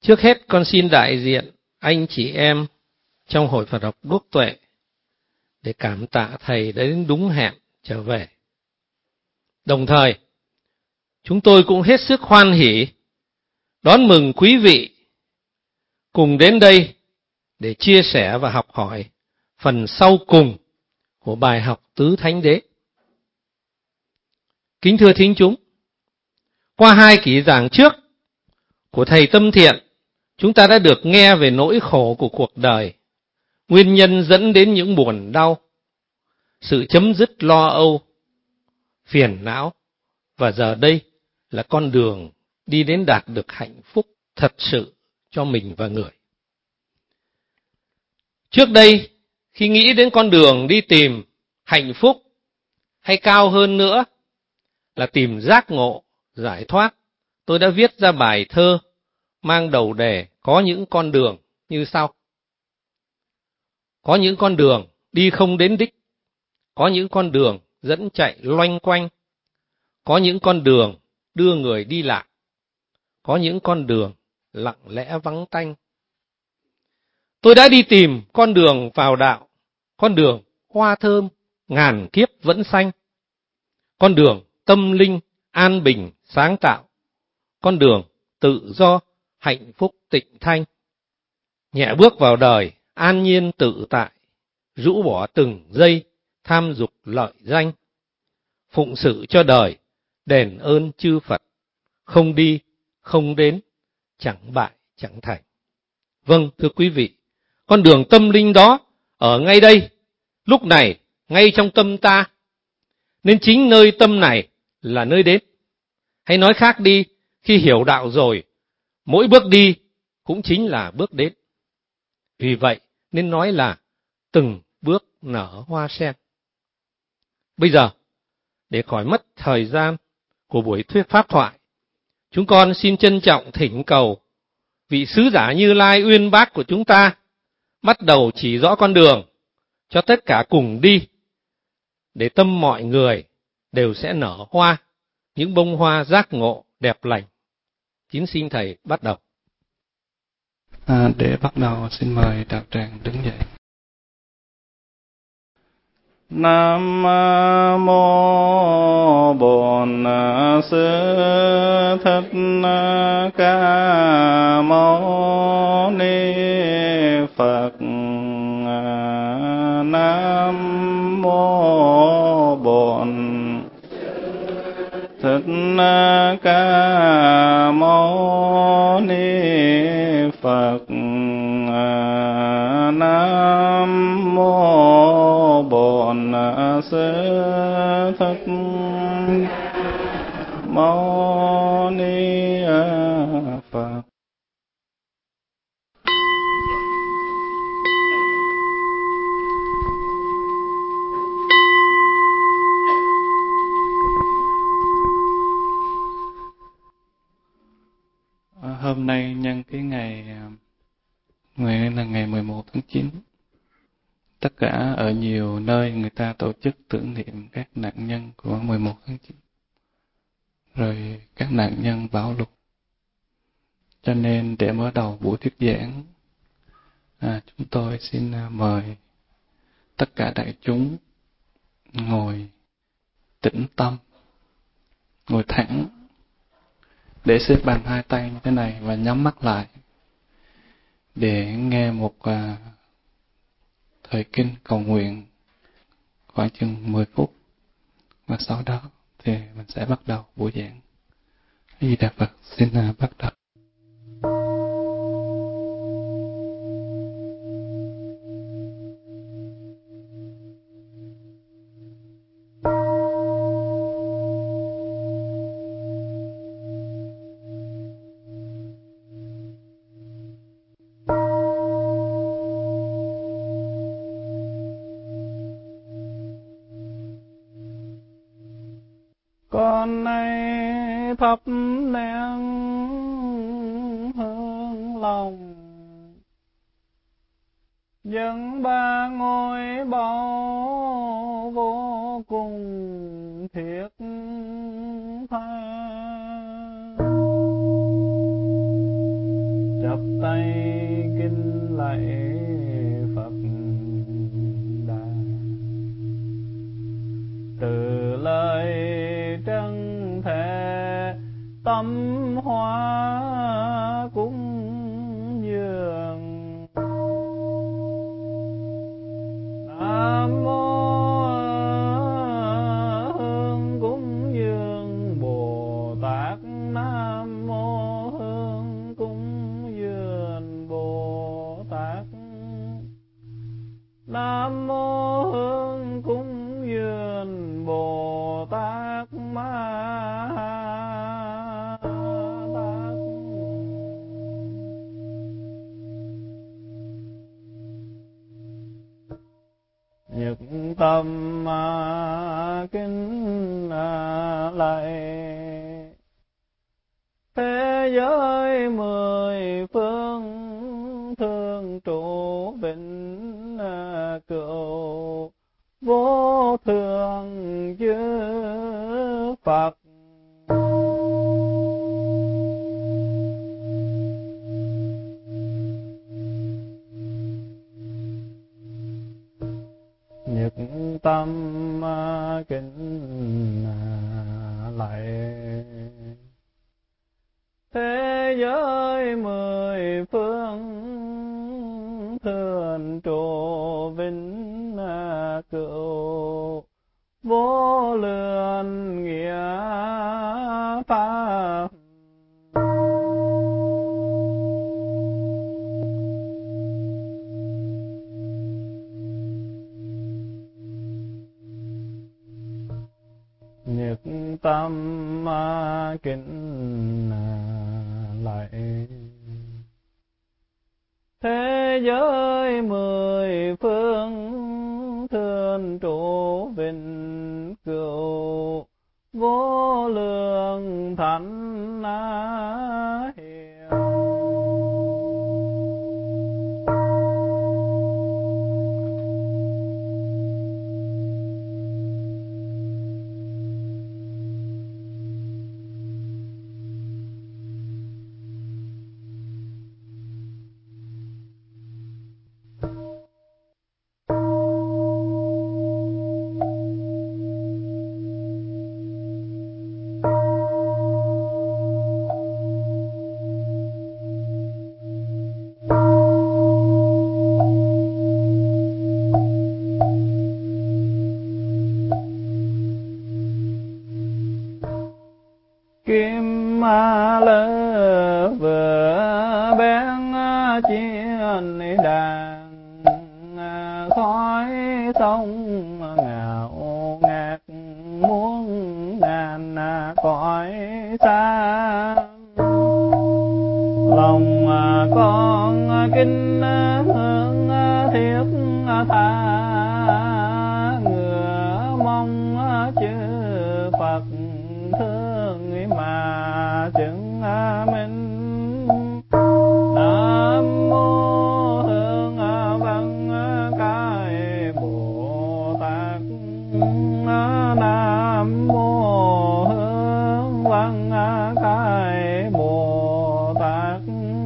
Trước hết con xin đại diện anh chị em trong Hội Phật học Đuốc Tuệ để cảm tạ Thầy đã đến đúng hẹn trở về. Đồng thời, chúng tôi cũng hết sức hoan hỉ đón mừng quý vị cùng đến đây để chia sẻ và học hỏi phần sau cùng của bài học Tứ Thánh Đế. Kính thưa thính chúng, qua 2 kỳ giảng trước của Thầy Tâm Thiện, chúng ta đã được nghe về nỗi khổ của cuộc đời, nguyên nhân dẫn đến những buồn đau, sự chấm dứt lo âu, phiền não, và giờ đây là con đường đi đến đạt được hạnh phúc thật sự cho mình và người. Trước đây, khi nghĩ đến con đường đi tìm hạnh phúc, hay cao hơn nữa là tìm giác ngộ, giải thoát, tôi đã viết ra bài thơ mang đầu đề Có những con đường như sau. Có những con đường đi không đến đích, có những con đường dẫn chạy loanh quanh, có những con đường đưa người đi lạc, có những con đường lặng lẽ vắng tanh. Tôi đã đi tìm con đường vào đạo, con đường hoa thơm ngàn kiếp vẫn xanh, con đường tâm linh an bình sáng tạo, con đường tự do hạnh phúc tịnh thanh. Nhẹ bước vào đời an nhiên tự tại, rũ bỏ từng giây tham dục lợi danh, phụng sự cho đời đền ơn chư Phật, không đi không đến, chẳng bại chẳng thành. Vâng, thưa quý vị, con đường tâm linh đó ở ngay đây, lúc này, ngay trong tâm ta, nên chính nơi tâm này là nơi đến. Hay nói khác đi, khi hiểu đạo rồi, mỗi bước đi cũng chính là bước đến. Vì vậy nên nói là từng bước nở hoa sen. Bây giờ, để khỏi mất thời gian của buổi thuyết pháp thoại, chúng con xin trân trọng thỉnh cầu vị sứ giả Như Lai uyên bác của chúng ta bắt đầu chỉ rõ con đường cho tất cả cùng đi, để tâm mọi người đều sẽ nở hoa, những bông hoa giác ngộ đẹp lành. Kính xin Thầy bắt đầu. Để bắt đầu xin mời đạo tràng đứng dậy. Nam mô Bổn Sư Thích Ca Mâu Ni Phật. Nam mô Bổn Thích Ca Mâu Ni Phật. Nam mô Bổn Sư Thích Mâu Ni Phật. Hôm nay nhân cái ngày là ngày 11 tháng 9, tất cả ở nhiều nơi người ta tổ chức tưởng niệm các nạn nhân của 11 tháng 9, rồi các nạn nhân bão lụt. Cho nên để mở đầu buổi thuyết giảng, chúng tôi xin mời tất cả đại chúng ngồi tĩnh tâm, ngồi thẳng, để xếp bằng 2 tay như thế này và nhắm mắt lại để nghe một thời kinh cầu nguyện khoảng chừng 10 phút, và sau đó thì mình sẽ bắt đầu buổi giảng. A Di Đà Phật, xin bắt đầu. Con nay thắp nén hương lòng, dâng 3 ngôi báu vô cùng thiết tha. Chắp tâm kính lạy. Thế giới mười phương thường trụ vĩnh cửu, vô thượng chư Phật. Nhất tâm kính lạy. Thế giới mười phương thường trụ vĩnh cửu, vô lượng nghĩa pháp. Nhất tâm kính lạy. Thế giới mười phương thường trụ vĩnh cửu, vô lượng thánh hiền. Kim lơ vừa bén chiên đàn, khói sông ngạo ngạt muôn ngàn cõi xa. Lòng con kính hướng thiết tha, ngựa mong chư Phật thương mà chứng minh. Nam mô Hương Văn Cái Bồ Tát. Nam mô Hương Văn Cái Bồ Tát.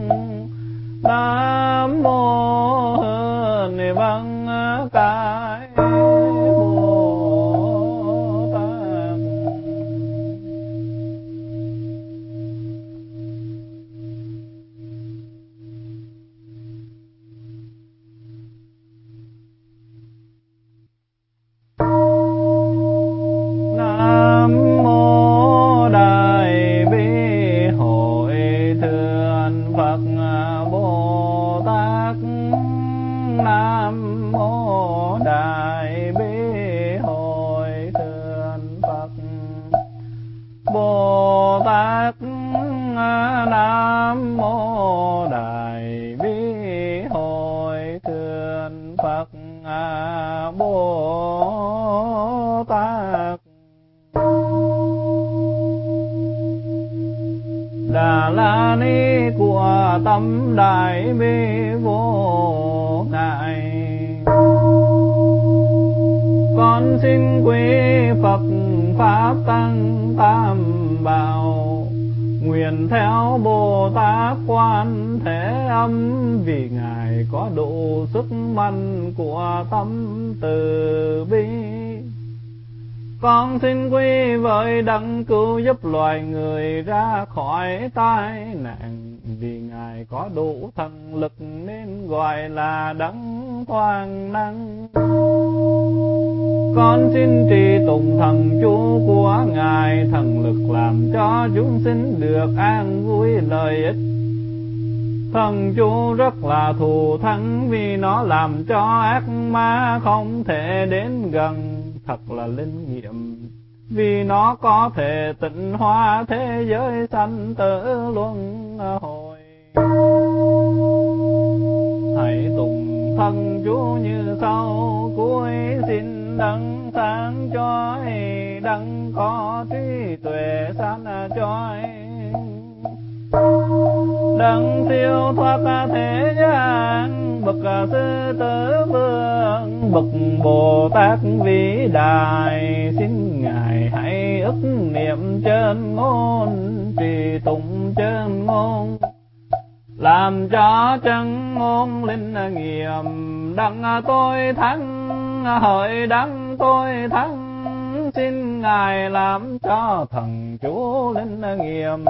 Nam mô Hương Văn Cái Bồ Tát. Nam mô Đại Bi Hội Thượng Phật Bồ Tát. Nam mô Đại Bi Hội Thượng Phật Bồ Tát. Nam mô Đại Bi Hội Thượng Phật Bồ Tát. Đà La Ni của tâm đại bi vô ngại, con xin quy Phật Pháp Tăng Tam Bảo, nguyện theo Bồ Tát Quan Thế Âm, vì Ngài có đủ sức mạnh của tâm từ bi. Con xin quy với đấng cứu giúp loài người ra khỏi tai nạn, vì Ngài có đủ thần lực nên gọi là đấng toàn năng. Con xin trì tụng thần chú của Ngài, thần lực làm cho chúng sinh được an vui lợi ích. Thần chú rất là thù thắng, vì nó làm cho ác ma không thể đến gần. Thật là linh nghiệm, vì nó có thể tịnh hóa thế giới sanh tử luân hồi. Hãy tụng thần chú như sau: cuối xin san chói. Đấng siêu thoát thế gian, bậc sư tử vương, bậc Bồ Tát vĩ đại, xin Ngài hãy ức niệm chân ngôn, trì tụng chân ngôn, làm cho chân ngôn linh nghiệm. Đặng tôi thắng, hỡi đặng tôi thắng, xin Ngài làm cho thần chú linh nghiệm.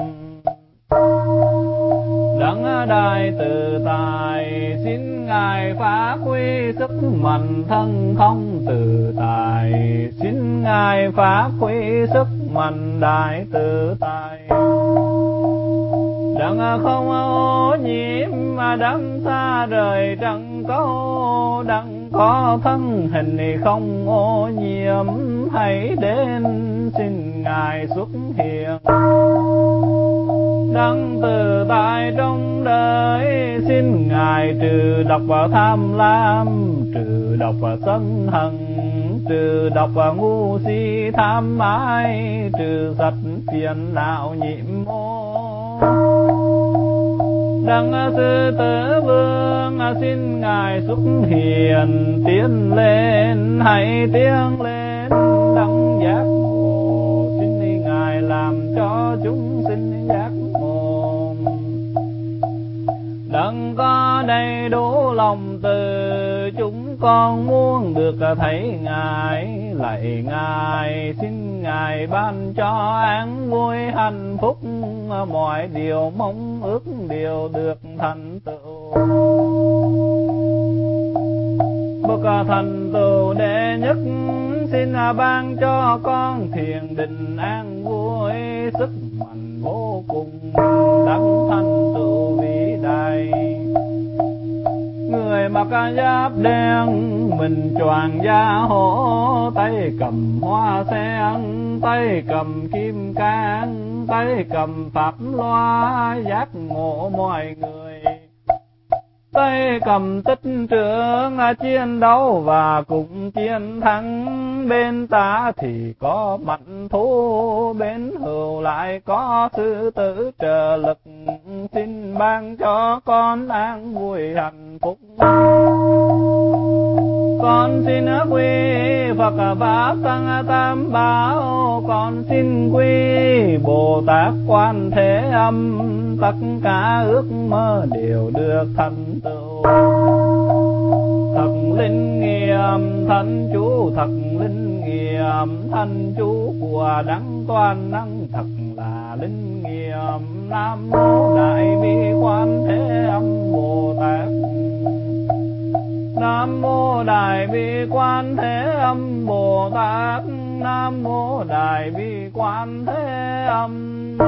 Đấng đại tự tại, xin Ngài phát huy sức mạnh thân không tự tại, xin Ngài phát huy sức mạnh đại tự tại. Đấng không ô nhiễm mà đấng xa rời trần câu, đấng có thân hình không ô nhiễm, hãy đến xin Ngài xuất hiện. Đấng tự tại trong đời, xin Ngài trừ độc và tham lam, trừ độc và sân hận, trừ độc và ngu si tham ái, trừ sạch phiền não nhiễm ô. Đấng sư tử vương, xin Ngài xuất hiện, tiến lên hãy tiến lên. Đấng giác ngộ, xin Ngài làm cho chúng sinh giác ngộ. Đấng có đầy đủ lòng từ, chúng con muốn được thấy Ngài. Lạy Ngài, xin Ngài ban cho an vui hạnh phúc, mọi điều mong ước đều được thành tựu. Bậc thành tựu đệ nhất, xin ban cho con thiền định an vui, sức mạnh vô cùng đấng thành tựu vĩ đại. Người mặc giáp đen, mình choàng da hổ, tay cầm hoa sen, tay cầm kim cang, tay cầm pháp loa, giác ngộ mọi người. Tay cầm tích trượng, chiến đấu và cùng chiến thắng. Bên ta thì có mạnh thú, bên hữu lại có sư tử trợ lực. Xin ban cho con an vui hạnh phúc. Con xin quy Phật Pháp Tăng Tam Bảo, con xin quy Bồ Tát Quan Thế Âm, tất cả ước mơ đều được thành tựu. Thật linh nghiệm thân chú, thật linh nghiệm thân chú của Đấng Toàn Năng, thật là linh nghiệm. Nam mô Đại Bi Quan Thế Âm Bồ Tát. Nam mô Đại Bi Quan Thế Âm Bồ Tát. Nam mô Đại Bi Quan Thế Âm